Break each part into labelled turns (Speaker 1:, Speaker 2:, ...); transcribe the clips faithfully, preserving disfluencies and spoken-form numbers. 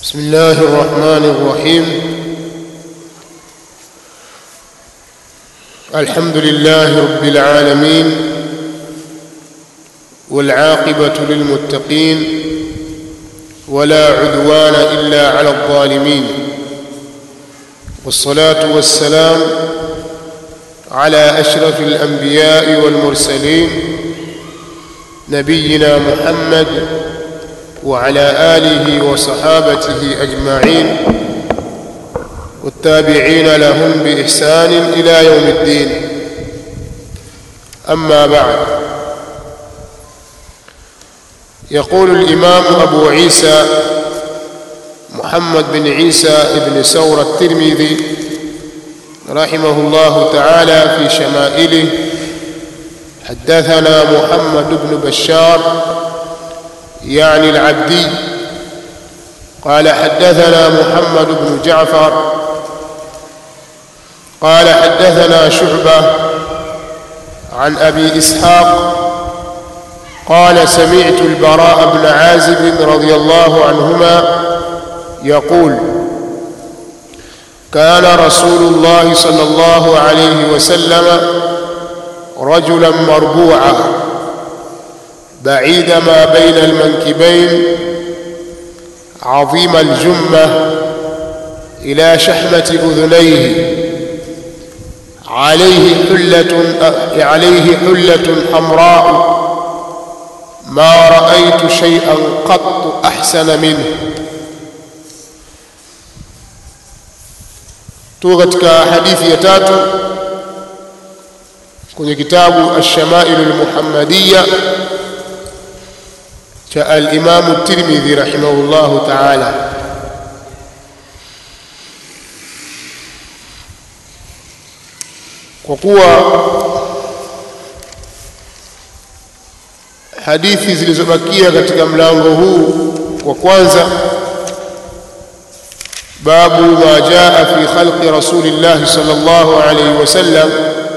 Speaker 1: بسم الله الرحمن الرحيم. الحمد لله رب العالمين، والعاقبة للمتقين، ولا عدوان إلا على الظالمين، والصلاة والسلام على أشرف الأنبياء والمرسلين نبينا محمد وعلى آله وصحابته أجمعين والتابعين لهم بإحسان إلى يوم الدين. أما بعد، يقول الإمام أبو عيسى محمد بن عيسى بن ثور الترمذي رحمه الله تعالى في شمائله: حدثنا محمد بن بشار يعني العبدي قال حدثنا محمد بن جعفر قال حدثنا شعبة عن أبي إسحاق قال سمعت البراء بن عازب رضي الله عنهما يقول: كان رسول الله صلى الله عليه وسلم رجلا مربوعا بعيد ما بين المنكبين عظيم الجمة إلى شحمة أذنيه، عليه حلة عليه حلة حمراء ما رأيت شيئا قط أحسن منه. توغتك حديث يتاتو kwenye kitabu الشمائل المحمدية cha al-Imam at-Tirmidhi rahimahullahu ta'ala. Kwa kuwa hadithi zilizobakia katika mlango huu kwa kwanza, babu ma jaa fi khalqi rasulillah sallallahu alayhi wasallam,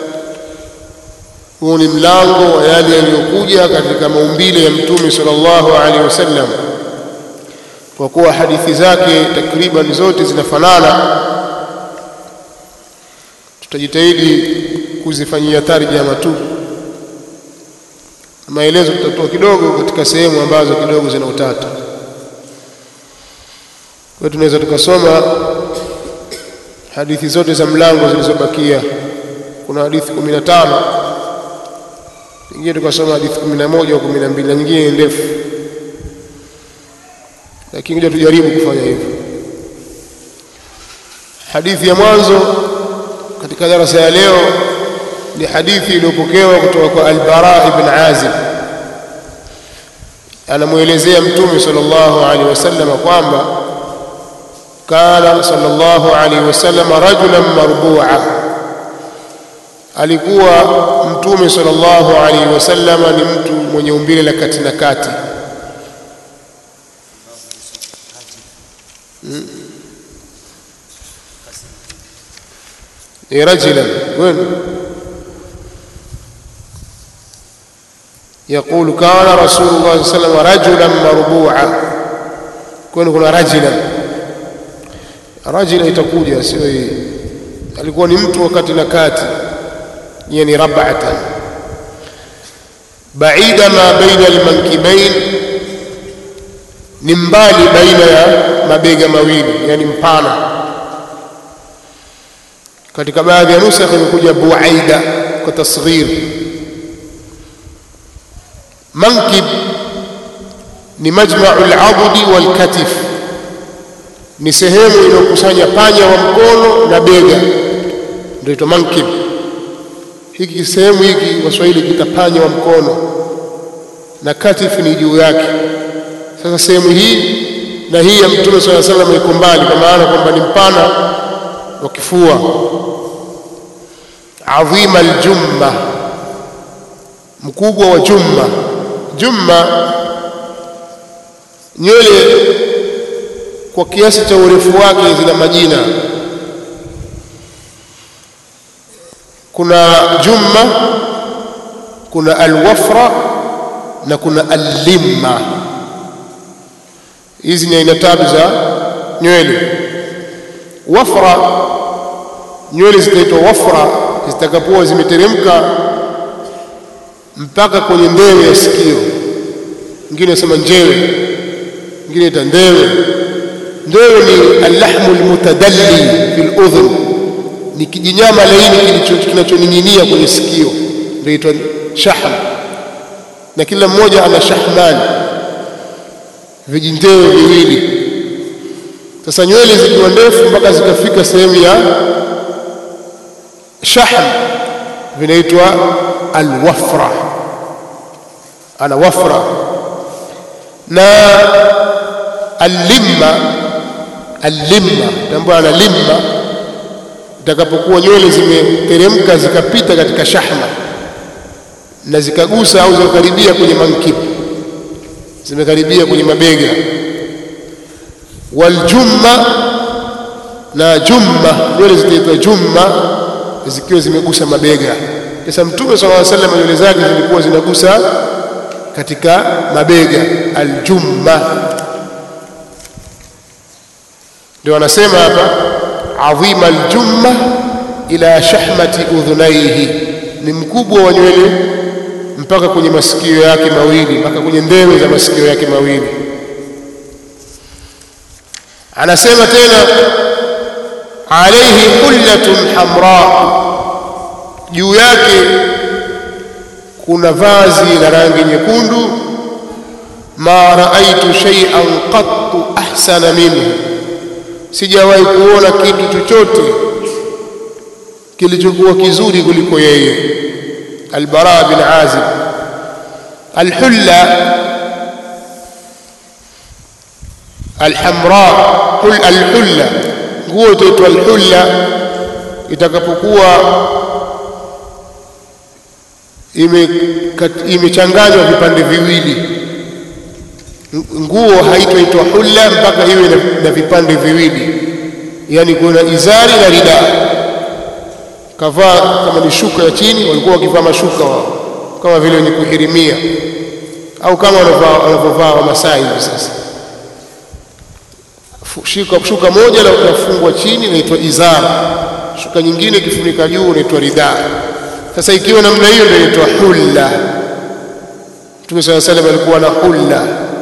Speaker 1: huu ni mlango wa yale yaliyokuja katika maumbile ya Mtume sallallahu alaihi wasallam. Kwa kuwa hadithi zake takriban zote zinafanana, tutajitahidi kuzifanyia tarjama tu. Maelezo tutatoa kidogo katika sehemu ambazo kidogo zina utata. Kwa tunaweza tukasoma hadithi zote za mlango zilizobakia. Kuna hadithi kumi na tano, nyingine tukasoma hadithi kumi na moja au kumi na mbili, nyingine ndefu, lakini ngoja tujaribu kufanya hivyo. Hadithi ya mwanzo katika darasa ya leo ni hadithi iliyopokewa kutoka kwa al-Bara ibn Azib. Anamuelezea Mtume sallallahu alaihi wasallam kwamba kana sallallahu alaihi wasallam rajulan marbu'a, alikuwa Mtume sallallahu alaihi wasallam ni mtu mwenye umbile la kati na kati. ni rajulan wenu يقول كان رسول الله صلى الله عليه وسلم رجلا مربوعا. كون kuna rajulan, rajula itakuja, sio hii. Alikuwa ni mtu wa kati na kati, yani rab'atan baida ma baina al-mankibain, ni mbali baina ya mabega mawili, yani mpana. Katika baadhi ya nusakha imekuja buaida kwa tasghir. Mankib ni majma'u al-'addi wal-katif, ni sehemu iliyokusanya panya wa mkono na bega, ndio ito mankib. Hiki sehemu hiki kwa Kiswahili kitapanya wa mkono na katif ni juu yake. Sasa sehemu hii na hii ya Mtume sallallahu alaihi wasallam iko mbali, kwa maana kwamba ni mpana wa kifua. Adhima aljumma, mkubwa wa jumma. Jumma nywele kwa kiasi cha urefu wake zina majina. Kuna jumma, kuna alwafra na kuna allimma. Hizi ni aina tatu za nywele. Wafra, nywele zitaitwa wafra zitakapokuwa zimeteremka mpaka kwenye ndewe ya sikio. Mwingine anasema njewe, mwingine ita ndewe. Ndewe ni al-lahmu al-mutadalli fil udhun, ni kijinyama laini kinachoning'inia kwenye sikio, ndio inaitwa shahm. Na kila mmoja ana shahmani, vijindewe viwili. Sasa nywele zikiwa ndefu mpaka zikafika sehemu ya shahm vinaitwa al-wafra, ana wafra. Na al-limma, al-limma tambo ana limma itakapokuwa nywele zimeteremka zikapita katika shahma na zikagusa au zikakaribia kwenye mankibu, zimekaribia kwenye mabega. Waljumma, na jumma, nywele zinaitwa jumma zikiwa zimegusa mabega. Sasa Mtume sallallahu alaihi wasallam nywele zake zilikuwa zinagusa katika mabega, aljumma. Ndio anasema hapa adhima aljumma ila shahmati udhunaihi, ni mkubwa wa nywele mpaka kwenye masikio yake mawili, mpaka kwenye ndewe za masikio yake mawili. Anasema tena alayhi hullatun hamra, juu yake kuna vazi la rangi nyekundu. Ma raaitu shay'an qattu ahsana minhu, sijawahi kuona kitu chochote kilichokuwa kizuri kuliko yeye. Al-Bara bin Azib. Al-hulla al-hamra, al-hulla, nguo inaitwa al-hulla itakapokuwa imechanganywa vipande viwili. Nguo haitaitwa hulla mpaka iwe na vipande viwili, yani kuna izari na rida. Kavaa kama ni shuka ya chini, walikuwa wakivaa mashuka wao kama vile wenye kuhirimia, au kama wanavyovaa Wamasai hivi sasa, shuka shuka moja la utafungwa chini inaitwa izara, shuka nyingine kifunika juu inaitwa rida. Sasa ikiwa namna hiyo ndio inaitwa hulla. Mtume sallallahu alaihi wasallam alikuwa na hulla.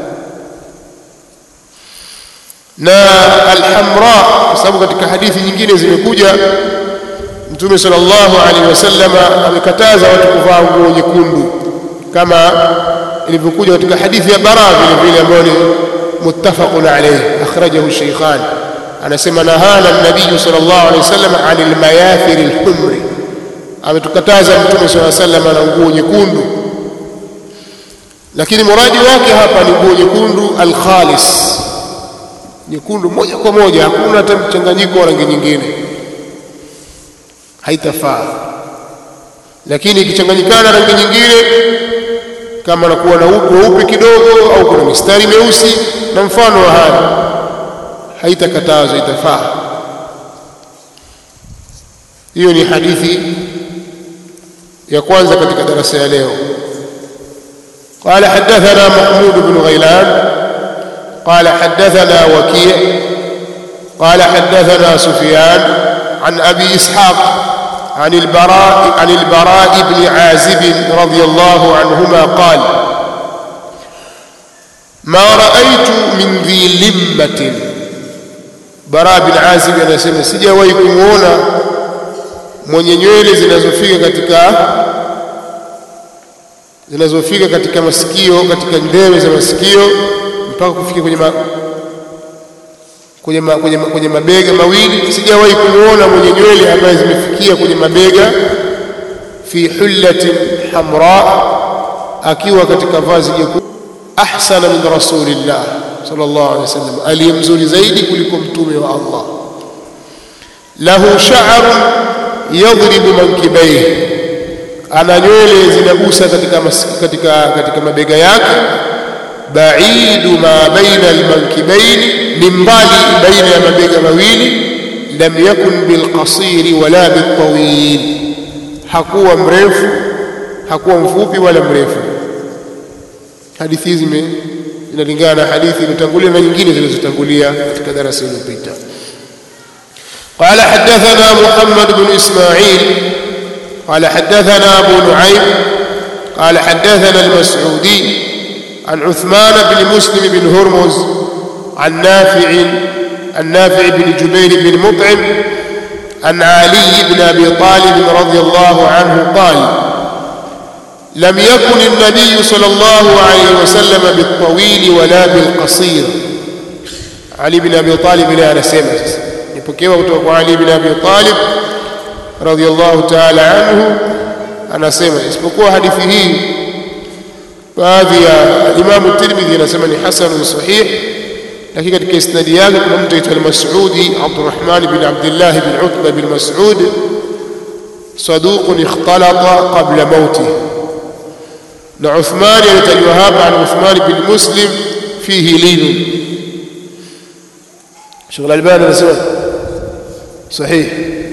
Speaker 1: Na al-hamra, kwa sababu katika hadithi nyingine zimekuja Mtume sallallahu alaihi wasallam amekataza watu kuvaa nguo nyekundu, kama ilivyokuja katika hadithi ya Bara vile vile ambayo ni muttafaqun alayhi, akhrajahu Shaykhan. Anasema nahana an-nabiy sallallahu alaihi wasallam 'anil mayathir al-humri, ametukataza Mtume sallallahu alaihi wasallam na nguo nyekundu, lakini muradi wake hapa ni nguo nyekundu al-khalis, nyekundu moja kwa moja, hakuna hata mchanganyiko wa rangi nyingine, haitafaa. Lakini ikichanganyikana rangi nyingine, kama nakuwa na upe kidogo au kuna mistari meusi na mfano wa haya, haitakatazwa, itafaa. Hiyo ni hadithi ya kwanza katika darasa ya leo. قال حدثنا محمود بن غيلان قال حدثنا وكيع قال حدثنا سفيان عن أبي إسحاق عن البراء عن البراء بن عازب رضي الله عنهما قال ما رأيت من ذي لمة. براء بن عازب anasema sijawahi kumuona mwenye nywele zinazofika katika zinazofika katika masikio, katika ndewe za masikio mpaka kufikia kwenye ma, kwenye, ma, kwenye, ma, kwenye mabega mawili. Sijawahi kumuona mwenye nywele ambaye zimefikia kwenye mabega, fi hullatin hamra, akiwa katika vazi jekundu, ahsana min rasulillah sallallahu alaihi wasallam, aliyemzuri zaidi kuliko mtume wa Allah. Lahu sha'run yadribu mankibayhi, ana nywele zinagusa katika, katika, katika mabega yake. Baidu ma baina almankibaini, ni mbali baina ya mabega mawili. Lam yakun bilqasiri wala biltawil, hakuwa mrefu, hakuwa mfupi wala mrefu. Hadithi hizi inalingana na hadithi iliyotangulia na nyingine zilizotangulia katika darasa iliyopita. قال حدثنا محمد بن إسماعيل قال حدثنا أبو نعيم قال حدثنا المسعودي عن عثمان بن مسلم بن هرمز عن نافع عن نافع بن جبير بن مطعم عن علي بن أبي طالب رضي الله عنه قال لم يكن النبي صلى الله عليه وسلم بالطويل ولا بالقصير. علي بن أبي طالب لا نسمع nipokewa kutoka kwa Ali ibn Abi Talib radhiyallahu ta'ala anhu anasema, isipokuwa hadithi hii baadhi ya Imam Tirmidhi anasema ni hasan sahih, lakini katika isnadi yake kuna mtu aitwa al-Mas'udi Abdurrahman bin Abdullah bin Utba bin Mas'ud saduq ikhtalata qabla mawtihi, na Uthman alitajwa hapa an Uthman bin Muslim fihi lin. Sheikh Al-Albani anasema صحيح.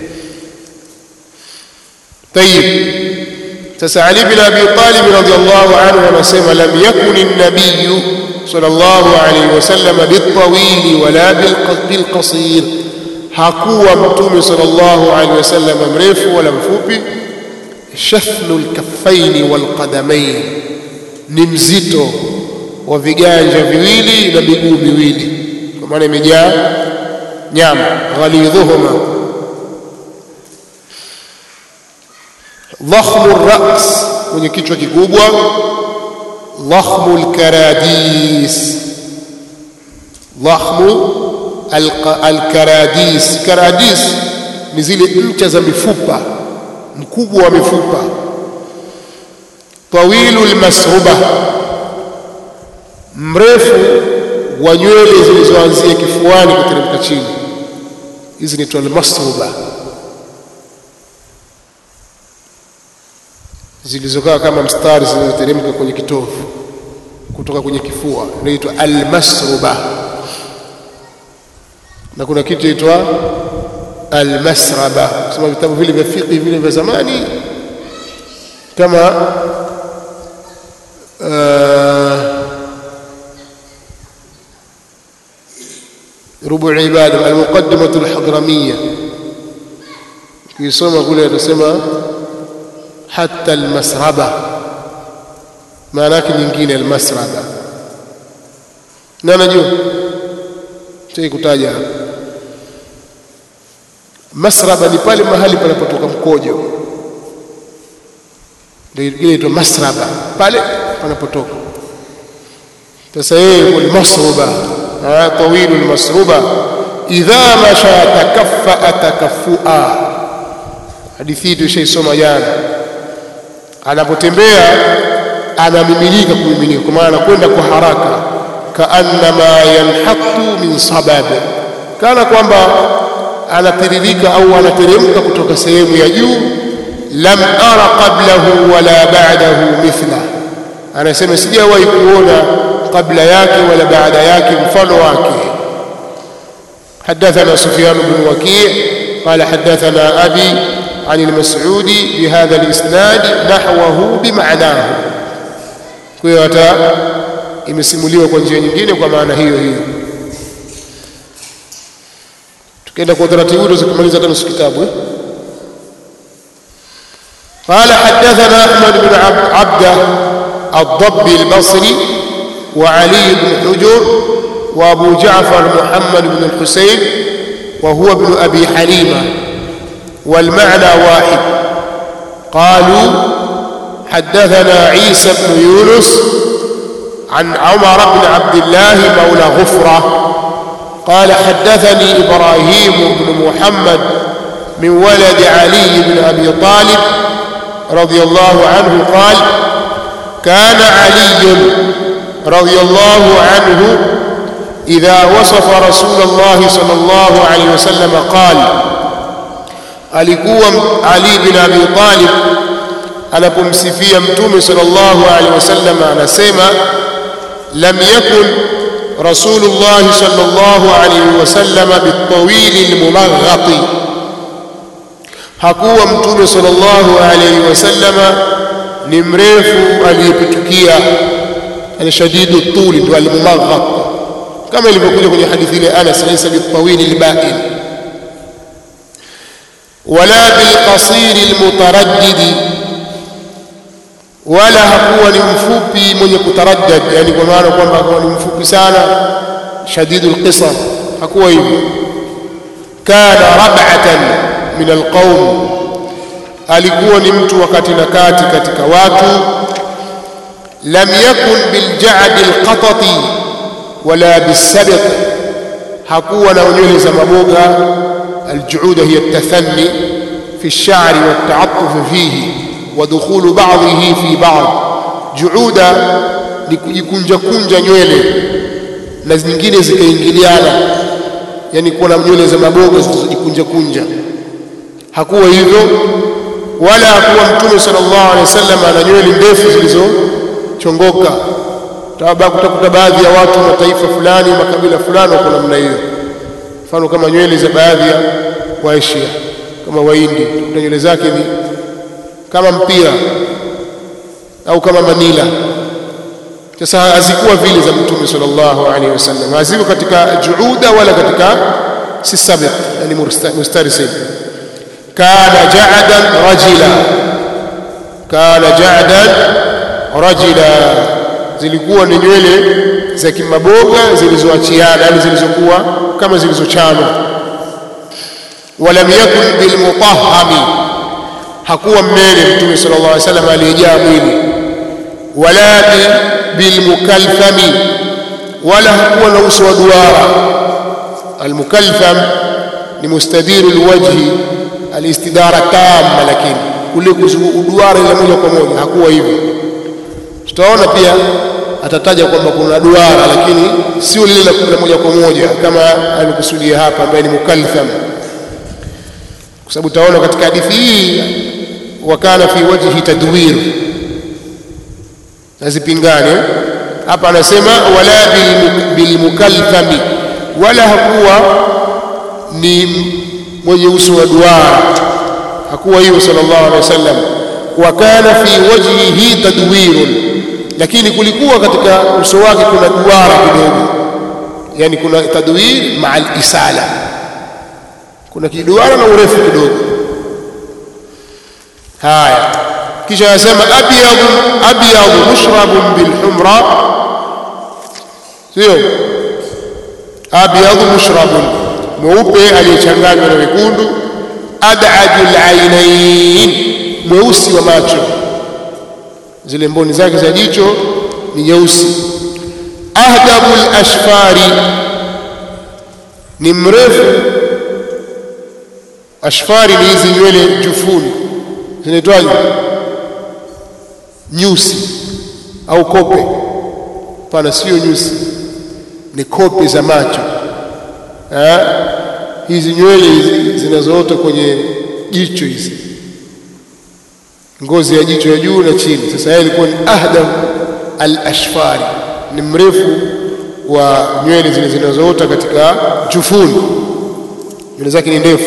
Speaker 1: طيب sasa Ali bin Abi Talib radhiyallahu anhu anasema lam yakun an-nabiy sallallahu alayhi wasallam bit-tawil wala bil-qasir, hakuwa mtume sallallahu alayhi wasallam mrefu wala mfupi. Shathlu al-kaffayn wal-qadamayn, ni mzito wa viganja viwili na miguu miwili, kwa maana imejaa nyama. Ghalidhuhuma dhakhmu ar-ra's, mwenye kichwa kikubwa. Dhakhmu al-karadis, dhakhmu al-karadis. Karadis ni zile ncha za mifupa, mkubwa wa mifupa. Tawilu al-masruba, mrefu wa nywele zilizoanzia kifuani kuteremka chini, hizi ni al-masruba, zilizokaa kama mstari zinazoteremka kwenye kitovu kutoka kwenye kifua, inaitwa al-masruba. Na kuna kitu inaitwa al-masraba, kama vitabu vile vya fiqh vile vya zamani, kama uh, ربع عبادة المقدمة الحضرمية كيسوما قولي تسمى حتى المسربة، ما لكن يمكن المسربة نانا جو شيء كتاجا. مسربة ni pale mahali panapotoka mkojo, ndio inaitwa masraba, pale panapotoka. Sasa yeye ni masruba, طويل المسروبة إذا مشى تكفأ تكفؤا. hadithi hii shay soma jana, anapotembea anamimilika kumiminika, kwa maana kwenda kwa haraka. Kaannama yanhatu min sabab, kana kwamba anatiririka au anateremka kutoka sehemu ya juu. Lam ara qablahu wala ba'dahu mithla, anasema sijawahi kuona قبل yake wala baada yake mfano wake. حدثنا سفيان بن وكيع قال حدثنا أبي عن المسعودي بهذا الإسناد نحوه بمعناه. kwa hiyo hata imesimuliwa kwa njia nyingine kwa maana hiyo hiyo. tukienda kwa taratibu tusikimaliza hata nusu kitabu. قال حدثنا أحمد بن عبده الضبي البصري وعلي بن حجر وأبو جعفر محمد بن الحسين وهو ابن أبي حليمة والمعنى واحد. قالوا حدثنا عيسى بن يونس عن عمر بن عبد الله مولى غفرة قال حدثني إبراهيم بن محمد من ولد علي بن أبي طالب رضي الله عنه قال كان علي رضي الله عنه إذا وصف رسول الله صلى الله عليه وسلم قال alikuwa Ali bin Abi Talib anapomsifia mtume sallallahu alaihi wasallam anasema lam yakun rasulullah sallallahu alaihi wasallam bitawil almumaghati, hakuwa mtume sallallahu alaihi wasallam ni mrefu aliyepitukia, ana shadidu tuli ndio al-mumaghat, kama ilivyokuja kwenye hadithi ile Anas laysa bitawili al-ba'in wala bilqasir al-mutaraddid, wala hakuwa ni mfupi mwenye kutaraddad, yani kwa maana kwamba hakuwa ni mfupi sana shadidu al-qisar, hakuwa hivyo. Kana rab'atan min al-qawm, alikuwa ni mtu wakati na kati katika watu. Lam yakun bilja'd alqatati wala bisabiq, hakuwa na nywele za maboga. Aljuuda hiya at-tathanni fi ash-sha'r wa at-ta'attuf fihi wa dukhulu ba'dihi fi ba'd. Juuda ni kujikunja kunja nywele na nyingine zikaingiliana, yani kuwa na nywele za maboga zilizojikunja kunja. Hakuwa hivyo, wala hakuwa Mtume sallallahu alaihi wasallam ana nywele ndefu zilizochongoka. Utakuta baadhi ya watu mataifa fulani, makabila fulani wako namna hiyo, mfano kama nywele za baadhi ya Waasia kama Wahindi, nywele zake ni kama mpira au kama manila. Sasa hazikuwa vile za Mtume sallallahu alaihi wasallam, haziko katika juuda wala katika sisabiq, yani mustarisil. Kana ja'dan rajila, kana ja'dan rajila, zilikuwa ni nywele za kimaboga zilizoachiana, yani zilizokuwa kama zilizochanwa. Walam yakun bilmutahhami, hakuwa mnene Mtume sallallahu alaihi wasallam aliyejaa mwili. Wala bilmukalthami, wala hakuwa na uso wa duara. Almukaltham ni mustadiru alwajhi alistidara tamma, lakini kule kuduara ile moja kwa moja hakuwa hivyo. Tutaona pia atataja kwamba kuna duara, lakini sio lile la moja kwa moja kama alikusudia hapa, ambaye ni mukaltham, kwa sababu tutaona katika hadithi hii wakana fi wajhi tadwir, nazipingane hapa. Anasema wala bilmukalthami, wala hakuwa ni mwenye uso wa duara, hakuwa hiyo sallallahu alaihi wasallam. Wa kana fi wajhihi tadwirun, lakini kulikuwa katika uso wake kuna duara kidogo, yani kuna tadwir ma'a al-isala, kuna kiduara na urefu kidogo. Haya, kisha anasema abyadu abyadu mushrabun bilhumra, sio abyadu mushrabun, mweupe aliyechanganywa na wekundu. Ad'ajul ainain, mweusi wa macho, zile mboni zake za jicho ni nyeusi. Ahdabul ashfari, ni mrefu. Ashfari ni hizi nywele jufuni, zinaitwaje? Nyusi au kope? Pana, sio nyusi, ni kope za macho. Eh, hizi nywele zinazoota kwenye jicho, hizi ngozi ya jicho ya juu na chini. Sasa yeye alikuwa ni ahdab al-ashfari, ni mrefu wa nywele zile zinazoota katika jufuni, nywele zake ni ndefu.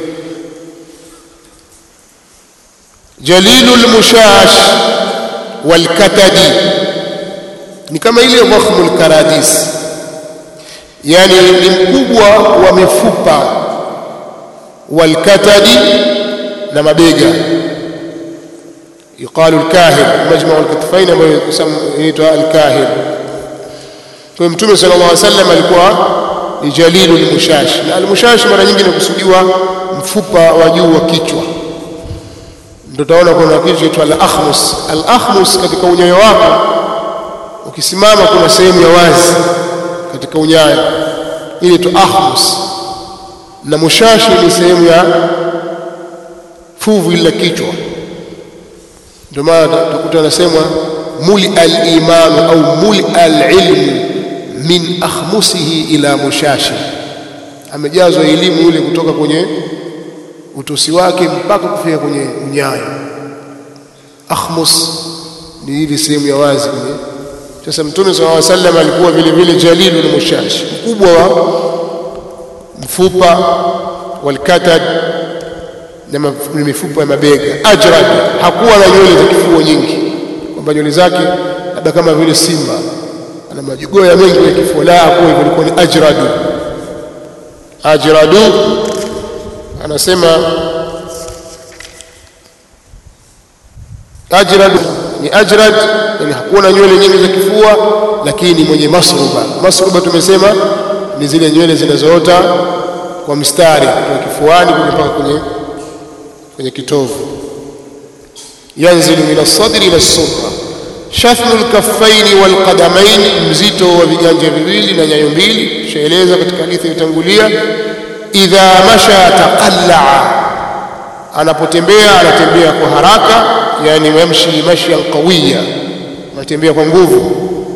Speaker 1: Jalilul mushash wal katadi, ni kama ile dhakhmul karadis, yani ni mkubwa wa mifupa. Wal katadi, na mabega. Yuqalu al-kahir, majma'u al-katfain, ambayo inaitwa al-kahir. Kwa Mtume sallallahu alaihi wasallam alikuwa ni jalilul mushash, na al-mushash mara nyingi inakusudiwa mfupa wa juu wa kichwa. Ndio taona kuna kitu kinaitwa al-akhmus. Al-akhmus katika unyayo wako ukisimama, kuna sehemu ya wazi katika unyayo, ile tu akhmus, na mushashi ni sehemu ya fuvu ila kichwa. Ndio maana tukuta anasema muli al-iman au muli al-ilm min akhmusihi ila mushashi, amejazwa elimu yule kutoka kwenye utosi wake mpaka kufika kwenye unyayo. Akhmus ni ile sehemu ya wazi kwenye. Sasa Mtume sallallahu alaihi wasallam alikuwa vile vile jalilul mushash, mkubwa wa mfupa. Walkatad, na mifupa ya mabega. Ajrad, hakuwa na nywele za kifua nyingi, kwamba nywele zake labda kama vile simba ana majigoya mengi ya kifua, la kwa hivyo ilikuwa ni ajradu. Ajradu anasema ajradu ni ajrad, yani hakuna nywele nyingi za kifua, lakini mwenye masruba. Masruba tumesema ni zile nywele zinazoota kwa mstari kutoka kifuani mpaka kwenye kwenye kitovu. Yanzilu min as-sadri ila as-surra. Shafnu al-kaffaini wal-qadamain, mzito wa viganja viwili na nyayo mbili, shaeleza katika hadithi iliyotangulia. Idha masha taqallaa, anapotembea anatembea kwa haraka, yani yamshi mashyan qawiya, anatembea kwa nguvu.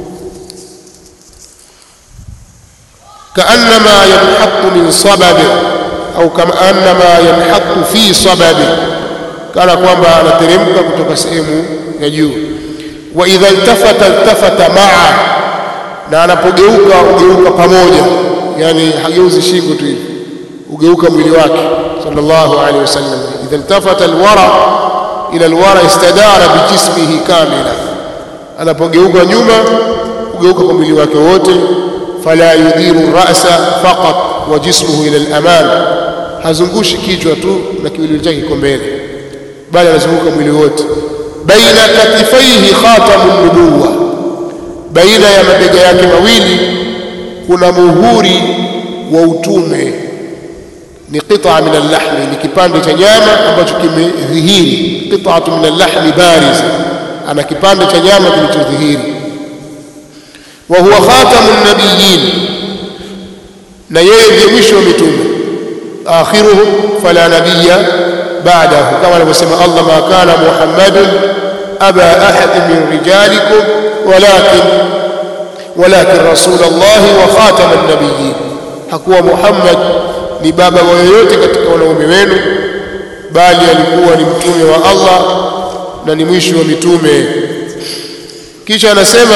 Speaker 1: Kaannama yanhattu min sababi au kama annama yanhattu fi sababi, kana kwamba anateremka kutoka sehemu ya juu. Wa idha iltafata iltafata ma'a, na anapogeuka ugeuka pamoja, yani hageuzi shingo tu hivi, ugeuka mwili wake sallallahu alaihi wasallam. Idha iltafata alwara ila alwara istadara bijismihi kamila, anapogeuka nyuma ugeuka kwa mwili wake wote. Fala yudiru ra'sa faqat wa jismuhu ila al-aman, hazungushi kichwa tu na kiwiliwili chake kiko mbele, bali anazunguka mwili wote. Baina katifaihi khatamun nubuwa, baina ya mabega yake mawili kuna muhuri wa utume. Ni qit'a min al-lahmi, ni kipande cha nyama ambacho kimedhihiri. Qit'atu min al-lahmi bariz, ana kipande cha nyama kilichodhihiri. Wa huwa khatamun nabiyyin, na yeye ndiye mwisho wa mitume. Akhiruhum fala nabiyya ba'dahu, kama alivyosema Allah, ma kana Muhammadun aba ahad min rijalikum walakin walakin rasulullah wa khataman nabiyyin. Hakuwa Muhammad ni baba wa yoyote katika wanaume wenu, bali alikuwa ni mtume wa Allah na ni mwisho wa mitume. Kisha anasema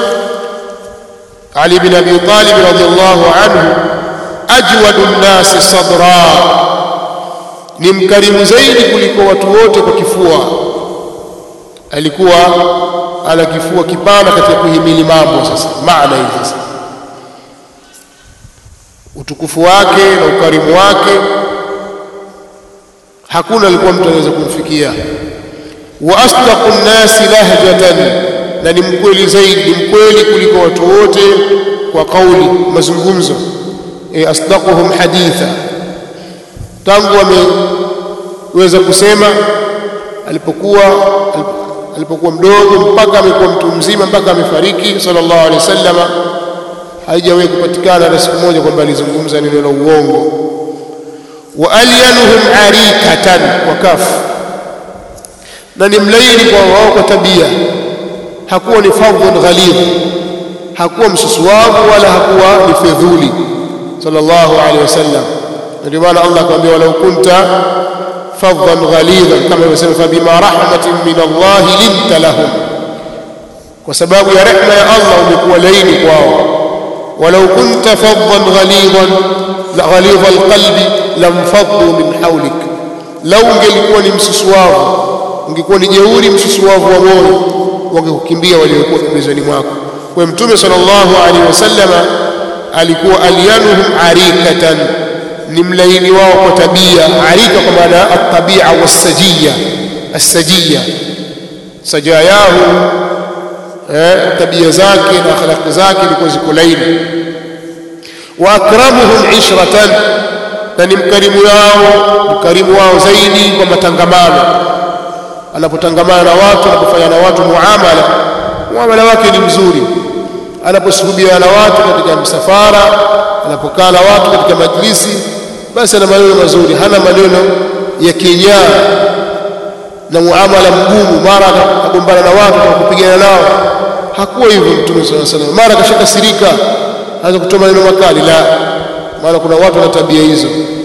Speaker 1: Ali bin Abi Talib radhiyallahu anhu, ajwadu nnasi sadra, ni mkarimu zaidi kuliko watu wote kwa kifua. Alikuwa ala kifua kipana katika kuhimili mambo. Sasa maana hizi sasa, utukufu wake na ukarimu wake hakuna alikuwa mtu anaweza kumfikia. Wa asdaqu nnasi lahjatan, na ni mkweli zaidi, ni mkweli kuliko watu wote kwa kauli, mazungumzo. E, asdaquhum haditha, tangu ameweza kusema alipokuwa alipokuwa mdogo mpaka amekuwa mtu mzima, mpaka amefariki sallallahu alaihi wasallam, haijawahi kupatikana hata siku moja kwamba alizungumza neno la uongo. Wa alyanuhum arikatan wa kafu, na ni mlaini kwa wao kwa tabia. Hakuwa ni fadhun ghalidh, hakuwa msusuavu wala hakuwa ni fedhuli sallallahu alaihi wasallam. Ndio maana Allah akamwambia, walau kunta fadhan ghalidhan, kama alivyosema, fa bima rahmatin min Allah linta lahum, kwa sababu ya rehema ya Allah umekuwa laini kwao. Walau kunta fadhan ghalidhan ghalidha alqalbi lamfaddu min hawlik, lau ungelikuwa ni msusuavu, ungekuwa ni jeuri msusuavu wa moyo, wangekukimbia waliokuwa pembezoni mwako. Kwa Mtume sallallahu alaihi wasallam alikuwa alyanuhum arikatan, ni mlaini wao kwa tabia. Arika kwa maana at-tabia was-sajiyya, as-sajiyya, sajayahu, eh, tabia zake na akhlaq zake ilikuwa ziko laini. Wa akramuhum ishratan, na ni mkarimu wao, mkarimu wao zaidi kwa matangamano. Anapotangamana na watu, anapofanya na watu muamala, muamala wake ni mzuri. Anaposuhubiana na watu katika msafara, anapokaa na watu katika majlisi, basi ana maneno mazuri, hana maneno ya kinyaa na muamala mgumu. Mara akagombana na watu kwa kupigana nao, hakuwa hivyo Mtume sallallahu alaihi wasallam. Mara akashakasirika, anaweza kutoa maneno makali, la. Maana kuna watu na tabia hizo,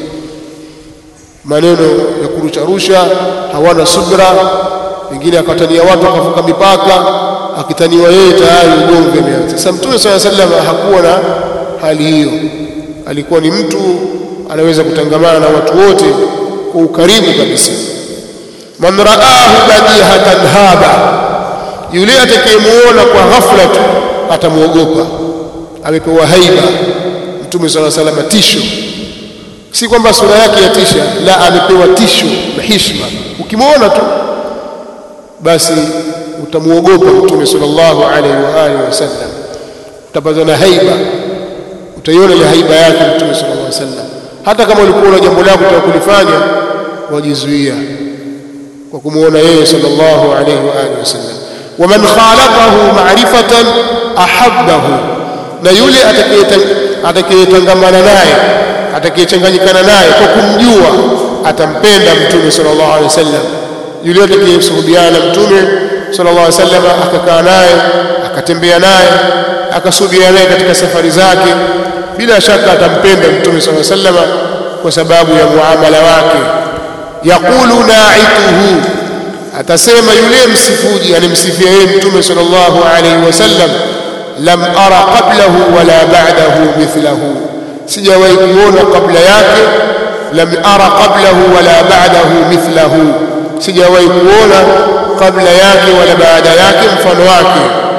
Speaker 1: maneno ya kurusharusha, hawana subra. Wengine akatania watu akavuka mipaka, akitaniwa yeye tayari ugomvi umeanza. Sasa Mtume sallallahu alaihi wasallam hakuwa na hali hiyo, alikuwa ni mtu anaweza kutangamana na watu wote kwa ukarimu kabisa. Man raahu badihatan haba, yule atakayemuona kwa ghafla tu atamuogopa. Amepewa haiba Mtume sallallahu alaihi wasallam, tisho. Si kwamba sura yake yatisha, la, amepewa tisho na heshima. Ukimwona tu basi utamuogopa Mtume sallallahu alaihi wa alihi wasallam, utapata na haiba, utaiona ile haiba yake Mtume sallallahu alaihi wasallam. Hata kama ulikuwa na jambo lako utakulifanya, wajizuia kwa kumuona yeye sallallahu alaihi wa alihi wasallam. Waman khalaqahu ma'rifatan ahabbahu, na yule atakayetangamana naye, atakayechanganyikana naye kwa kumjua, atampenda Mtume sallallahu alaihi wasallam. Yule atakayesuhubiana na Mtume sallallahu alaihi wasallam, akakaa naye, akatembea naye, akasuhubiana naye katika safari zake, bila shaka atampenda Mtume sallallahu alaihi wasallam kwa sababu ya muamala wake. Yaqulu na'ituhu, atasema yule msifuji, anemsifia yeye Mtume sallallahu alaihi wasallam, lam ara qablahu wala ba'dahu mithlahu, sijawahi kuona kabla yake. Lam ara qablahu wala ba'dahu mithlahu, sijawahi kuona kabla yake wala baada yake mfano wake.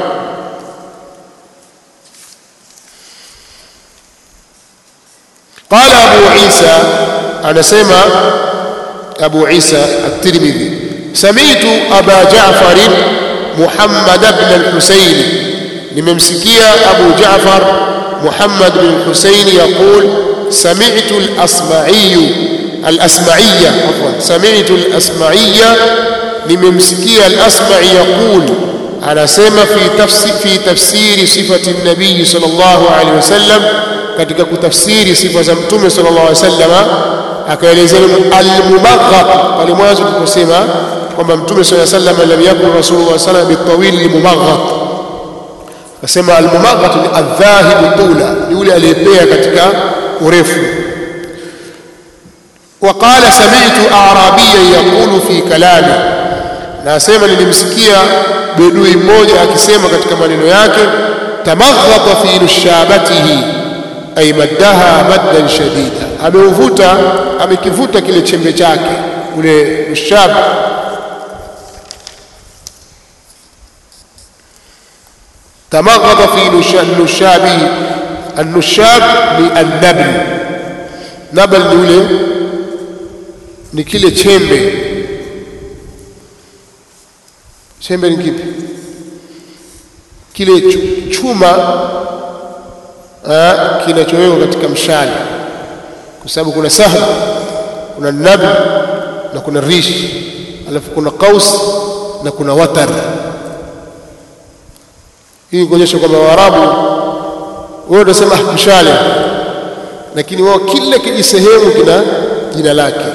Speaker 1: Qala Abu Isa, anasema Abu Isa at-Tirmidhi, sami'tu Aba Ja'far Muhammad ibn al-Husayn, nimemsikia Abu Ja'far Muhammad ibn al-Husayn yaqul sami'tu al-Asma'i al-Asma'iyya afwan sami'tu al-Asma'iyya, nimemsikia al-Asma'i yaqul, anasema fi tafsir fi tafsiri sifati an-nabiy sallallahu alayhi wasallam, katika kutafsiri sifa za Mtume sallallahu alayhi wasallam, akaelezea al-mubaghat. Pale mwanzo tuliposema kwamba Mtume sallallahu alayhi wasallam lam yakun rasulullah sallallahu alayhi wasallam bitawil mubaghat, akasema al-mubaghat ni adh-dhahib tula, ni yule aliyepea katika urefu. Waqala sami'tu a'rabiyyan yaqulu fi kalami, na asema nilimsikia bedui mmoja akisema katika maneno yake, tamaghata fi nushabatihi ay maddaha maddan shadida, ameuvuta amekivuta kile chembe chake, ule nushab. Tamaghata fi nushabihi, an-nushab ni an-nabl, nabl ni ule ni kile chembe. Chembe ni kipi? Kile chuma kinachowekwa katika mshale, kwa sababu kuna sahab, kuna nabl na kuna rish, alafu kuna qaus na kuna watar. Hii kuonyesha kwamba Waarabu wao wanasema mshale, lakini wao kila kijisehemu kina jina lake.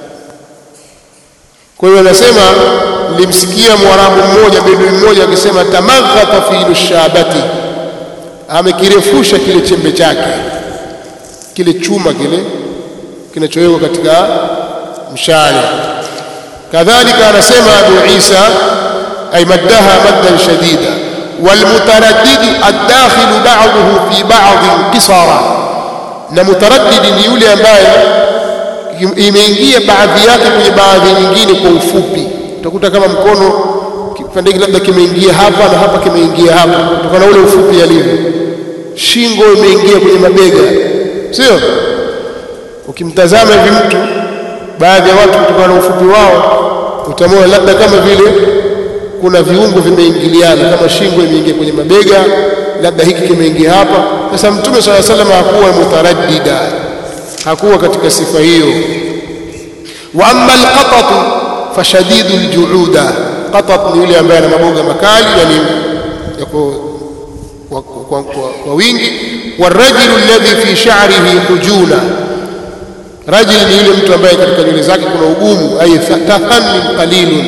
Speaker 1: Kwa hiyo anasema nilimsikia Mwarabu mmoja, bedui mmoja akisema tamaghata fi nushabati, amekirefusha kile chembe chake, kile chuma kile kinachowekwa katika mshale. Kadhalika anasema Abu Isa ay maddaha maddan shadida, wal mutaraddid ad-dakhil ba'dahu fi ba'd qisara, na mutaraddid ni yule ambaye imeingia baadhi yake kwenye baadhi nyingine kwa ufupi. Utakuta kama mkono kipande labda kimeingia hapa na hapa kimeingia hapa, kutokana na ule ufupi alivyo. Shingo imeingia kwenye mabega, sio? Ukimtazama hivi mtu, baadhi ya watu kutokana na ufupi wao utamwona labda kama vile kuna viungo vimeingiliana, kama shingo imeingia kwenye mabega, labda hiki kimeingia hapa. Sasa Mtume sallallahu alaihi wasallam hakuwa mutaraddida, hakuwa katika sifa hiyo. Wa amma al-qatat fa shadidu al-ju'uda, qatat ni yule ambaye ana maboga makali, yani yako kwa, kwa, kwa, kwa wingi. Warajulu alladhi fi sha'rihi hujuna, rajul ni yule mtu ambaye katika nywele zake kuna ugumu, ay tathannin qalilun.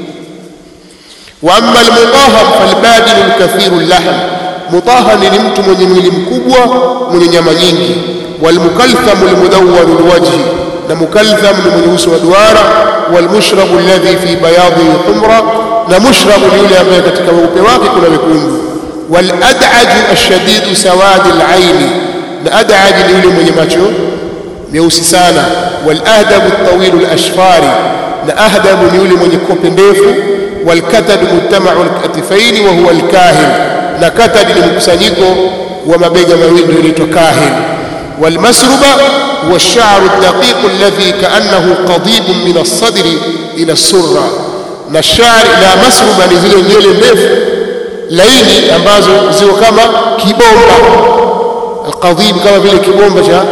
Speaker 1: Wa amma al-mutahham falbadil al-kathiru al-lahm, mutahham ni mtu mwenye mwili mkubwa mwenye nyama nyingi. والمكلثم المدور الوجه، na mukaltham ni mwenye uso wa duara. Walmushrabu alladhi fi bayadhi humra, na mushrabu ni yule ambaye katika weupe wake kuna wekundu. Walad'aju ashadidu sawadi alaini, na ad'aj ni yule mwenye macho meusi sana. Walahdabu altawilu alashfari, na ahdabu ni yule mwenye kope ndefu. Walkatadu mujtama'u alkatifaini wa huwa alkahin, na katadi ni mkusanyiko wa mabega mawili ndio inaitwa kahil. والمسربة هو الشعر الدقيق الذي كأنه قضيب من الصدر إلى السرة. na الشعر لا مسربة ni zile nywele ndefu laini ambazo ziko kama kibomba. القضيب kama vile kibomba cha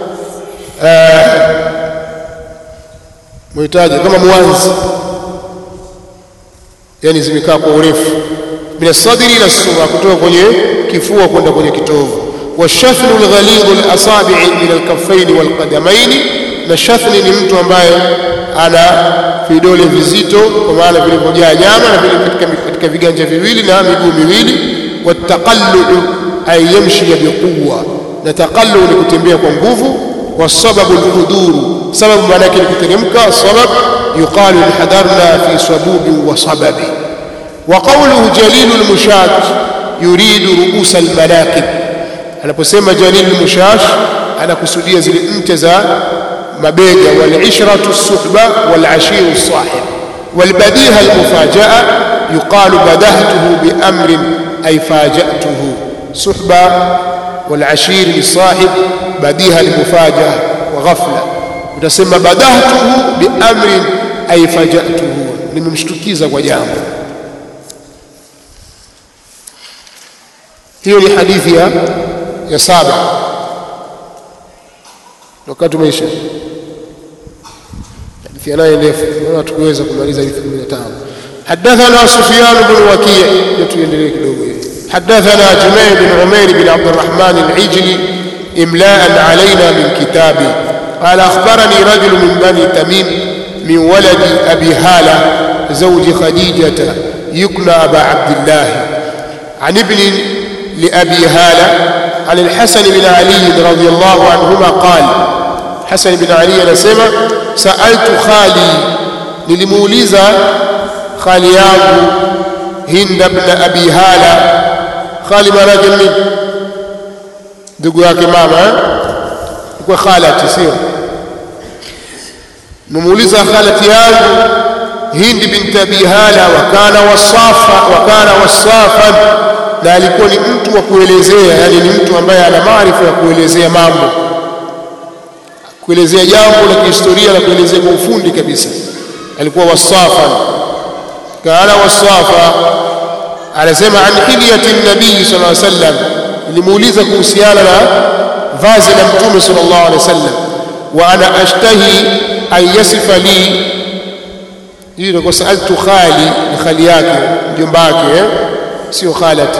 Speaker 1: muhitaji kama mwanzi, yani zimekaa kwa urefu. min as-sadri ila as-sura, kutoka kwenye kifua kwenda kwenye kitovu. والشثن الغليظ الأصابع من الكفين والقدمين. na shathni ni mtu ambaye ana vidole vizito kwa maana vilivyojaa nyama na vile katika katika viganja viwili na miguu miwili. والتقلع ay yamshi biquwa, na taqallu ni kutembea kwa nguvu. والسبب الحضور, sababu maana yake ni kuteremka. sabab yuqalu hadarna fi sabub wa sabab. وقوله جليل المشاة يريد رؤوس المناكب, anaposema jalil mushash anakusudia zile ncha za mabega. wal-ishratu as-suhba wal-ashiru as-sahib. wal-badiha al-mufajaa yuqalu badahtuhu bi amrin ay faja'tuhu. suhba wal-ashir as-sahib, badiha al-mufajaa wa ghafla. utasema badahtuhu bi amrin ay faja'tuhu, nimemshtukiza kwa jambo. hiyo ni hadithi ya ya saba. wakati umeisha. hadithi ya nane ndefu, naona tukuweza kumaliza hadithi kumi na tano. حدثنا سفيان بن وكيع, يتوendelee kidogo hivi. حدثنا جميع بن عمير بن عبد الرحمن العجلي املاء علينا من كتابه قال اخبرني رجل من بني تميم من ولد ابي هاله زوج خديجه يكنى ابا عبد الله عن ابن لأبي هالة عن الحسن بن علي رضي الله عنهما قال, حسن بن علي نسمع سألت خالي, nilimuuliza khali yangu Hind ibn Abi Hala. khali maana yake ni ndugu yake mama, kwa khalati sio. nimuuliza khalati yangu Hind bint Abi Hala, wakana wasafa wakana wasafan, na alikuwa ni mtu wa kuelezea, yani ni mtu ambaye ana maarifa ya kuelezea mambo, kuelezea jambo la kihistoria na kuelezea kwa ufundi kabisa. alikuwa wasafa, kana wasafa. anasema an hilyati nabii sallallahu alaihi wasallam, nilimuuliza kuhusiana na vazi la mtume sallallahu alaihi wasallam. wa ana ashtahi an yasifa li, hilo kwa saaltu khali, ni khali yake, mjomba wake, eh sio khalati.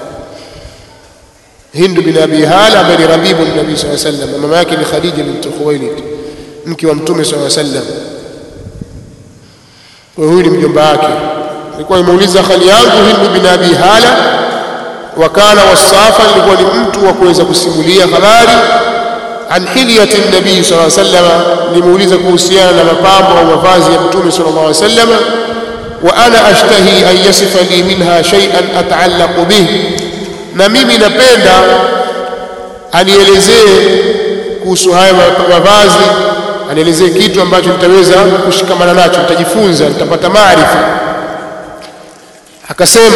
Speaker 1: Hind bin Abi Hala ambaye ni rabibu nabii sallallahu alaihi wasallam, mama yake ni Khadija bint Khuwailid, mke wa mtume sallallahu alaihi wasallam. Kwa hiyo ni mjomba wake. Nilikuwa nimeuliza khali yangu Hind bin Abi Hala, wakana wasafa, nilikuwa ni mtu wa kuweza kusimulia habari. An hilyati nabii sallallahu alaihi wasallam, nimeuliza kuhusiana na mapambo au mavazi ya mtume sallallahu alaihi wasallam. وأنا أشتهي أن يصف لي منها شيئا أتعلق به, na mimi napenda anielezee kuhusu haya mavazi, anielezee kitu ambacho nitaweza kushikamana nacho, nitajifunza, nitapata maarifa. akasema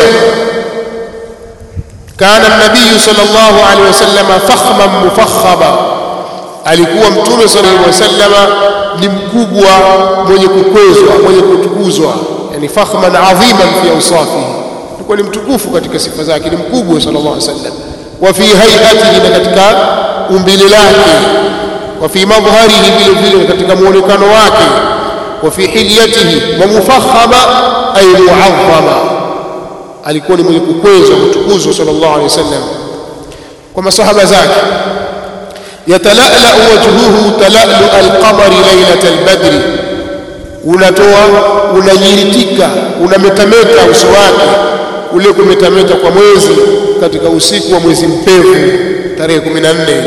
Speaker 1: kana an-nabiy sallallahu alaihi wasallam fakhman mufakhaba, alikuwa mtume sallallahu alaihi wasallam ni mkubwa, mwenye kukwezwa, mwenye kutukuzwa, yani fakhman adhiman fi awsafihi, alikuwa ni mtukufu katika sifa zake, ni mkubwa sallallahu alaihi wasallam. wa fi hay'atihi, na katika umbile lake, wa fi madhharihi, vile vile katika muonekano wake, wa fi hilyatihi, wa mufakhama ay mu'azzama, alikuwa ni mwenye kukwezwa, kutukuzwa sallallahu alaihi wasallam kwa masahaba zake. yatalala wajhuhu talalu alqamari lailat albadri, unatoa unanyiritika, unametameta uso wake ule kumetameta kwa mwezi katika usiku wa mwezi mpevu tarehe kumi na nne.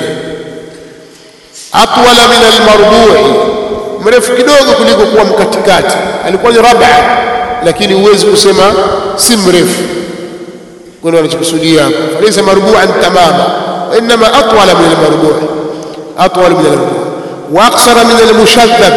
Speaker 1: atwala min almarbu'i, mrefu kidogo kuliko kuwa mkatikati, alikuwa ni raba, lakini huwezi kusema si mrefu. kwa nini anachokusudia hapo, falisa marbu'an tamama, inma atwala min almarbu', atwala min almarbu' wa aqsara min almushaddad,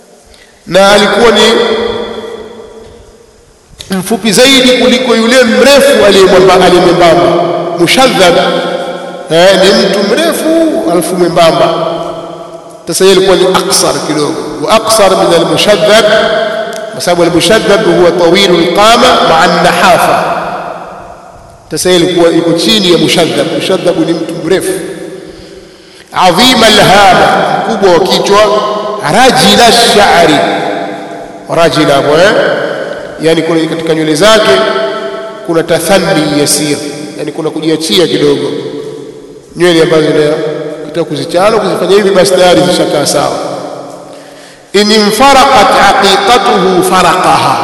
Speaker 1: na alikuwa ni mfupi zaidi kuliko yule mrefu mrefu aliyemwambamba aliyembamba. Mushadhab eh, ni mtu mrefu alafu mwembamba. Sasa yeye alikuwa ni aksar kidogo, wa aksar min almushaddab, kwa sababu almushaddab huwa tawilu alqama ma'a an-nahafa. Sasa yeye alikuwa yuko chini ya mushaddab. Mushaddab ni mtu mrefu, adhima alhama, mkubwa wa kichwa, rajila ash-sha'ri, rajila hapo eh, yani kuna katika nywele zake kuna tathanni yasir, yani kuna kujiachia kidogo nywele ambazo kitaka kuzichana kuzifanya hivi basi tayari zishakaa sawa. In infaraqat aqiqatuhu faraqaha,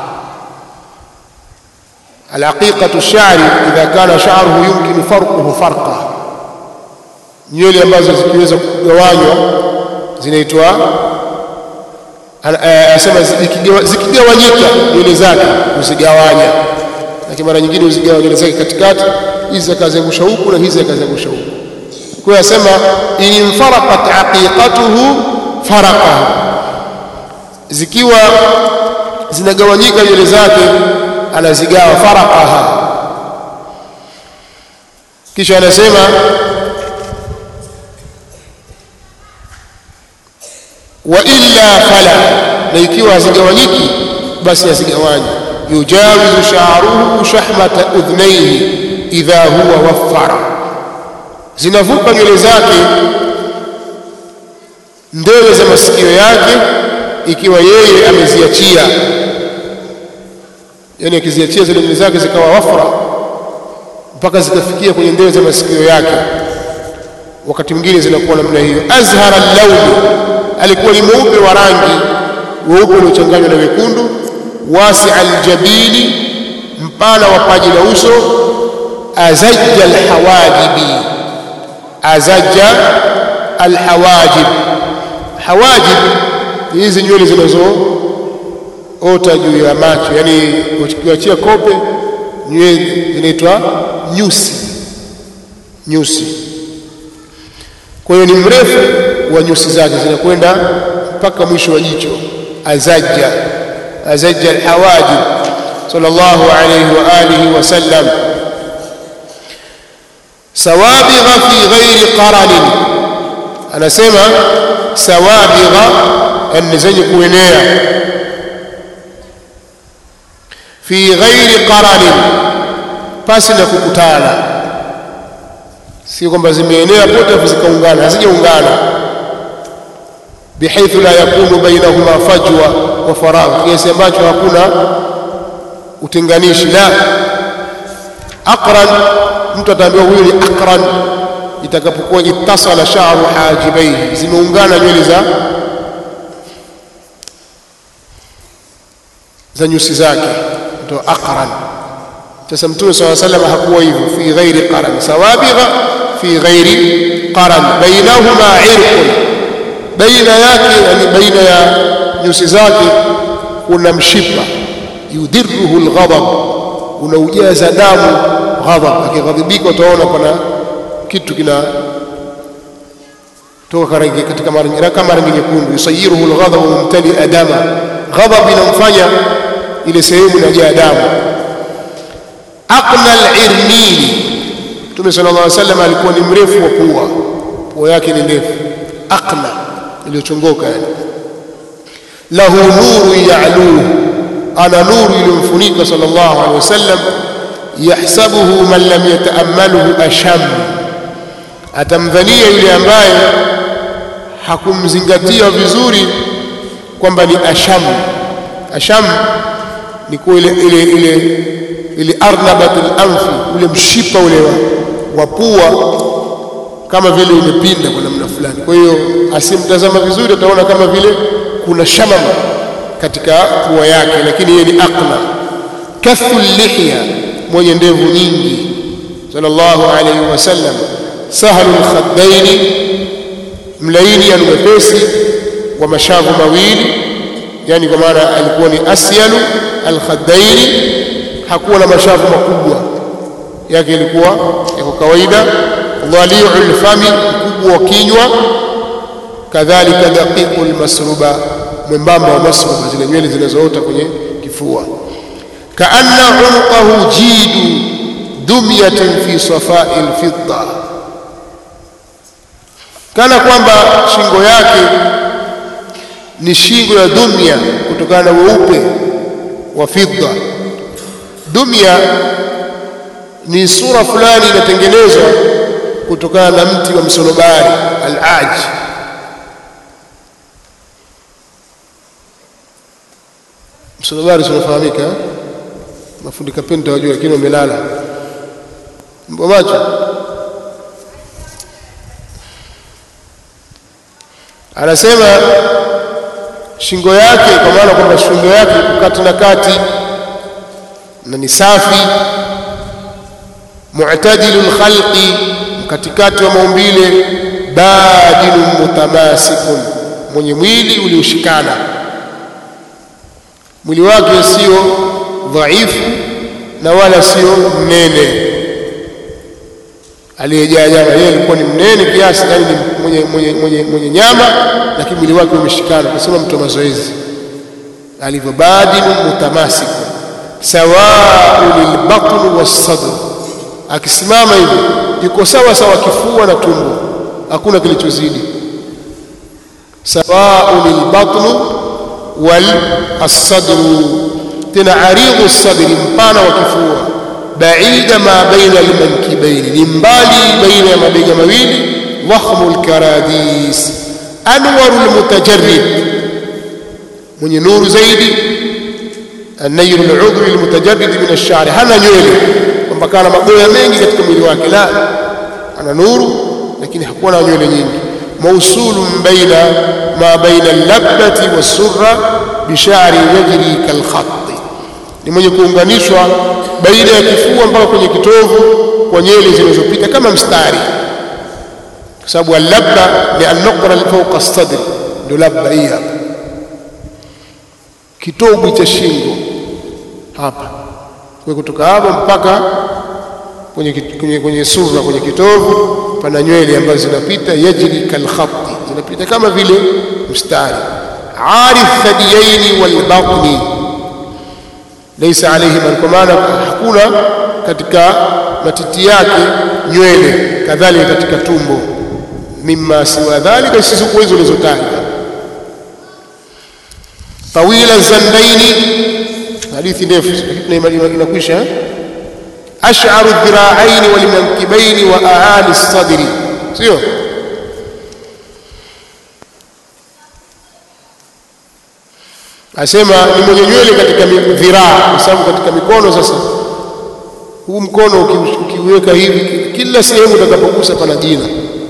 Speaker 1: alaqiqatu ash-sha'ri idha kana sha'ruhu yumkinu farquhu farqa, nywele ambazo zikiweza kugawanywa zinaitwa anasema zikigawanyika nywele zake uzigawanya, lakini mara nyingine uzigawanya nywele zake katikati, hizi akazengusha huku na hizi akazengusha huku. Kwa hiyo asema in faraqat aqiqatuhu faraqahu, zikiwa zinagawanyika nywele zake anazigawa faraqaha. Kisha anasema wa illa fala, na ikiwa hazigawanyiki basi azigawanye. Yujawizu sha'ruhu shahmata udhnayhi idha huwa waffara, zinavuka nywele zake ndewe za masikio yake ikiwa yeye ameziachia, yani akiziachia zile nywele zake zikawa wafra mpaka zikafikia kwenye ndewe za masikio yake, wakati mwingine zinakuwa namna hiyo. Azhara al-lawn, alikuwa ni mweupe wa rangi, weupe uliochanganywa na wekundu. Wasi' al-jabili, mpana wa paji la uso. Azajja al-hawajibi, azajja al-hawajib, hawajib hizi nywele zinazoota juu ya macho, yani ukiachia kope nywele zinaitwa nyusi, nyusi. Kwa hiyo ni mrefu wa nyusi zake zinakwenda mpaka mwisho wa jicho. Azajja, azajja al-hawajib sallallahu alayhi wa alihi wa sallam. Sawabigha fi ghairi qaranin, anasema sawabigha ni zenye kuenea, fi ghairi qaranin, pasi na kukutana, si kwamba zimeenea pote zikaungana, hazijaungana. Bihaithu la yakunu bainahuma fajwa wa faragh, kiasi ambacho hakuna utenganishi. La aqran, mtu ataambiwa huyu ni aqran itakapokuwa ittasala sha'ru hajibaihi, zimeungana nywele za za nyusi zake, ndio aqran. Sasa Mtume sallallahu alayhi wasallam hakuwa hivyo. Fi ghairi qaran, sawabigha fi ghairi qaran, bainahuma irqun, baina yake yani baina ya nyusi zake kuna mshipa. Yudirruhu alghadab, unaujaza damu ghadab, akighadhibika utaona kuna kitu kina toka rangi katika marangi kama rangi nyekundu. Yusayiruhu alghadab mumtali adama, ghadab inamfanya ile sehemu inajaa damu. Aqna al-irnini, Mtume sallallahu alaihi wasallam alikuwa ni mrefu wa pua, pua yake ni ndefu, aqna iliyochongoka yani. Lahu nuru ya'luhu, ana nuru iliyomfunika sallallahu alaihi wasallam. Yahsabuhu man lam yataammaluhu asham, atamdhania yule ambaye hakumzingatia vizuri kwamba ni asham. Asham ni kwa ile ile ile ile arnabatul anfi, ule mshipa ule wa pua kama vile umepinda kwa namna fulani. Kwa hiyo asimtazama vizuri ataona kama vile kuna shamama katika pua yake, lakini yeye ni aqna. Kathul lihya, mwenye ndevu nyingi sallallahu alayhi wasallam. Sahlul khaddaini, mlaini ya mwepesi wa mashavu mawili, yani kwa maana alikuwa ni asyalu al-khaddaini, hakuwa na mashavu makubwa, yake ilikuwa yako kawaida. Dhali'ul fami, mkubwa wa kinywa. Kadhalika daqiqul masruba, mwembamba wa masruba, zile nywele zinazoota kwenye kifua. kaanna unqahu jidu dumyatun fi safai alfidda, kana kwamba shingo yake ni shingo ya dumya kutokana na weupe wa fidda. Dumya ni sura fulani inatengenezwa kutokana na mti wa msolobari al-aj. Msolobari unafahamika, mafundi kapenda wajua, lakini wamelala mbwa macho. Anasema shingo yake, kwa maana kwamba shingo yake kukati na kati na ni safi, mu'tadilul khalqi, katikati wa maumbile, badilun mutamasikun, mwenye mwili ulioshikana. Mwili wake sio dhaifu na wala sio mnene aliyejaa nyama. Yeye alikuwa ni mnene kiasi, yani ni mwenye, mwenye, mwenye, mwenye nyama, lakini mwili wake umeshikana. Tunasema mtu wa mazoezi alivyo. Badilun mutamasikun sawa'u lilbatn was-sadr, akisimama hivi yuko sawa sawa kifua na tumbo, hakuna kilichozidi. Sawa'u lilbatn wal-sadr, tena aridhu as-sadr, mpana wa kifua, baida ma baina al-mankibayn, ni mbali baina ya mabega mawili, dhakhmu al-karadis, anwaru al-mutajarrid, mwenye nuru zaidi, النير العضوي المتجرد من الشعر. hana nywele kwamba kana magoya mengi katika mwili wake, la, ana nuru lakini hakuwa na nywele nyingi. mausulun baina ma baina al-labbati was-surra bi sha'ri yajri kal-khatt, ni mwenye kuunganishwa baina ya kifua mpaka kwenye kitovu kwa nywele zinazopita kama mstari, kwa sababu al-labba ni an-nuqra fawqa as-sadr, ndio labba hii hapa, kitovu cha shingo hapa, kwa kutoka hapa mpaka kwenye kwenye kwenye sura, kwenye kitovu pana nywele ambazo zinapita, yajri kalkhatti, zinapita kama vile mstari. arif thadiyaini wal batni laysa alayhi, kwa maana hakuna katika matiti yake nywele, kadhalika katika tumbo. mimma siwa dhalika, isizokuwa hizo ulizotaja. tawila zandaini, hadithi ndefu lakini inakwisha. ash'aru dhira'aini wal mankibaini wa a'ali as-sadri, sio asema ni mwenye nywele katika dhiraa, kwa sababu katika mikono sasa, huu mkono ukiweka hivi, kila sehemu utakapogusa pana jina.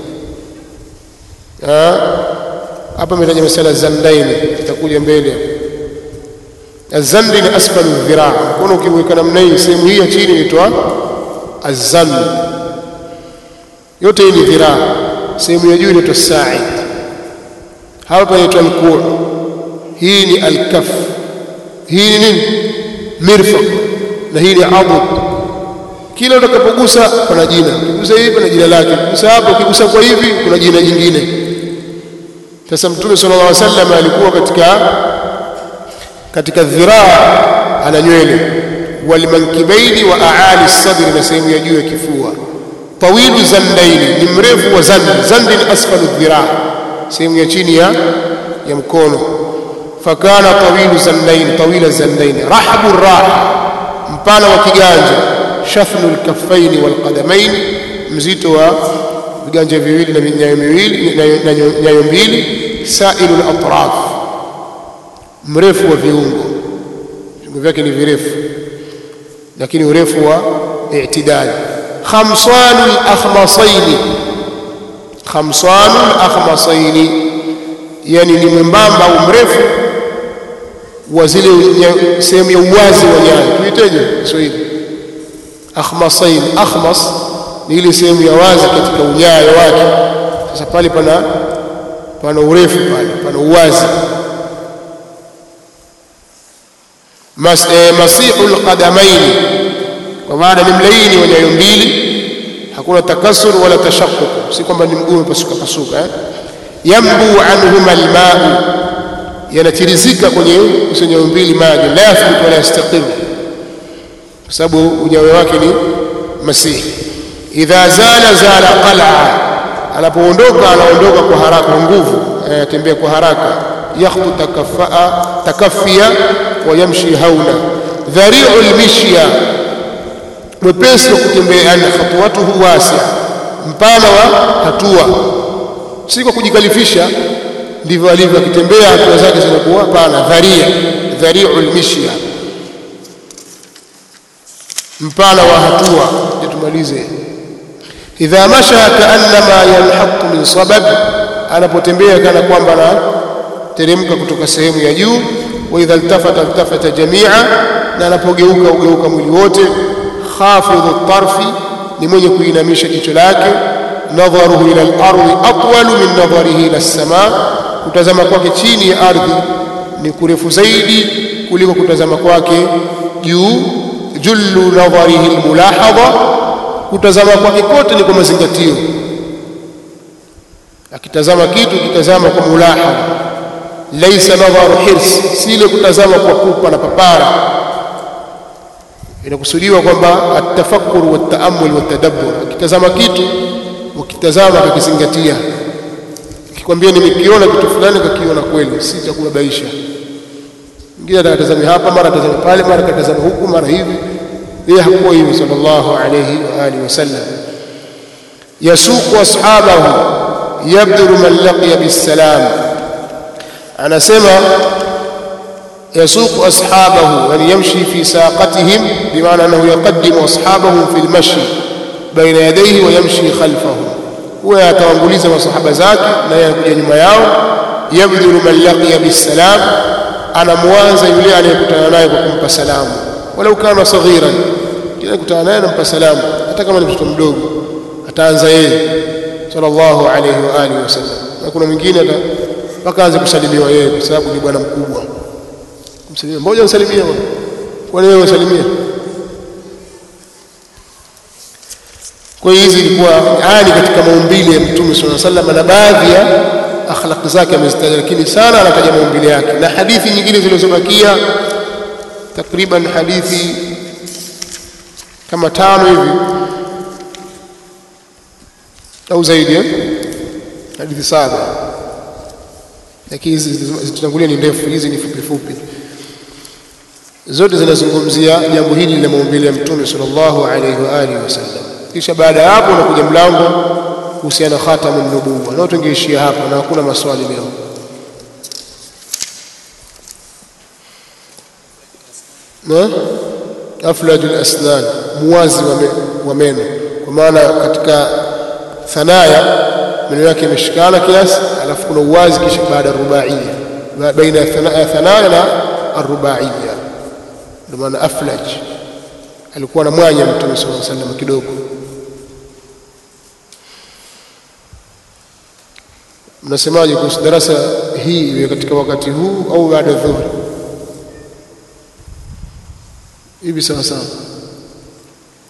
Speaker 1: Hapa mtaja masala zandaini, itakuja mbele. Azandi ni asfalu dhiraa, mkono ukiweka namna hii, sehemu hii ya chini inaitwa azand, yote hii ni dhiraa. Sehemu ya juu inaitwa sa'id, hapa inaitwa al-ku', hii ni al-kaf, hii ni nini, mirfaq, na hii ni abud. Kila utakapogusa kuna jina, ukigusa hivi kuna jina lake, ukigusa hapo, ukigusa kwa hivi kuna jina jingine. Sasa Mtume sallallahu alaihi wasallam alikuwa katika katika dhiraa ana nywele, wal mankibaini wa a'ali as-sadri, na sehemu ya juu ya kifua. tawilu zandaini, ni mrefu wa zandi, zandi ni asfalu dhiraa, sehemu ya chini ya ya mkono. fakana tawilu zandaini, tawila zandaini. rahbu raha, mpana wa kiganja. shafnu al-kaffaini wal qadamain, mzito wa viganja viwili na nyayo miwili na nyayo mbili. sailu al-atraf, mrefu wa viungo, viungo vyake ni virefu lakini urefu wa i'tidal. khamsanu al-akhmasaini, khamsanu al-akhmasaini, yani ni mwembamba au mrefu wa zile sehemu ya uwazi wa nyayo. Tuiteje Kiswahili? akhmasain, akhmas ni ile sehemu ya wazi katika unyayo wake. Sasa pale pana pana urefu, pale pana uwazi. Mas, eh, masihul qadamaini, kwa maana ni mlaini wa nyayo mbili, hakuna takasur wala tashaqquk, si kwamba ni mguu pasuka pasuka eh? yambu anhuma alma'u, yanatirizika kwenye nyayo mbili maji, la yathbut wala yastaqim, kwa sababu unyayo wake ni Masihi. Idha zala zala qal'a, anapoondoka anaondoka kwa haraka, nguvu, anatembea kwa haraka. Yakhtu takaffa takaffiya wa yamshi hauna. Dhari'ul mishya, mwepesi wa kutembea, yani khatwatuhu wasi'a, mpana wa hatua, si kwa kujikalifisha, ndivyo alivyo akitembea, hatua zake zinakuwa pana. Dharia, dhari'ul mishya, mpana wa hatua. Ndio tumalize. Idha masha kaannama yanhaqu min sabab, anapotembea kana kwamba na teremka kutoka sehemu ya juu. Wa idha iltafata iltafata jami'a, na anapogeuka ugeuka mwili wote. Khafidhu tarfi, ni mwenye kuinamisha jicho lake. Nadharuhu ila al-ardi atwalu min nadharihi ila as-samaa, kutazama kwake chini ya ardhi ni kurefu zaidi kuliko kutazama kwake juu. Jullu nadharihi al-mulahadha, kutazama kwake kote ni kwa mazingatio. Akitazama kitu kitazama kwa mulahadha. Laysa nadharu hirs, si ile kutazama kwa kupa na papara. Inakusudiwa kwamba at-tafakkur wa at-ta'ammul wa at-tadabbur. Akitazama kitu, ukitazama akizingatia. Akikwambia nimekiona kitu fulani, kakiona kweli, si cha kubabaisha. Mwingine atatazama hapa, mara atazama pale, mara atazama huku, mara hivi. Yeye hakuwa hivyo sallallahu alayhi wa alihi wasallam. Yasuqu ashabahu yabduru man laqiya bisalam, anasema يسوق أصحابه، يعني يمشي في ساقتهم، بمعنى أنه يقدم أصحابه في المشي بين يديه ويمشي خلفه، ويتوانغوليز وصحابة ذاك لا يكون nyuma yao. يبذل من لقي بالسلام، أنا موانزا يلي أن يكتنا naye kwa kumpa salamu, walau kana saghiran, kila kutana naye nampa salamu, hata kama ni mtoto mdogo ataanza yeye sallallahu alayhi wa alihi wasallam. Na kuna mwingine mpaka aanze kusalimiwa yeye kwa sababu ni bwana mkubwa. Msalimia mmoja, msalimia bwana, kwa nini wewe usalimia? Kwa hiyo hizi ilikuwa yani katika maumbile ya Mtume sallallahu alaihi wasallam, na baadhi ya akhlaq zake amezitaja, lakini sana anataja maumbile yake. Na hadithi nyingine zilizobakia takriban hadithi kama tano hivi au zaidi, hadithi saba, lakini hizi zitatangulia ni ndefu, hizi ni fupi fupi. Zote zinazungumzia jambo hili la maumbile ya Mtume sallallahu alaihi wa alihi wasallam. Kisha baada ya hapo unakuja mlango kuhusiana khatamun nubuwa, na tungeishia hapa na hakuna maswali leo. Na aflajul asnan, muwazi wa meno, kwa maana katika thanaya meno yake yameshikana kiasi, alafu kuna uwazi kisha baada rubaiya, baina thanaya na arubaiya, ndio maana aflaj. Alikuwa na mwanya Mtume sallallahu alaihi wasallam kidogo. Mnasemaje kuhusu darasa hii katika wakati huu au baada ya dhuhuri? Hivi sawa sawa,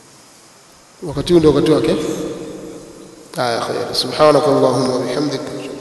Speaker 1: wakati huu ndio wakati wake. Haya, khair. Subhanakallahumma wa bihamdika.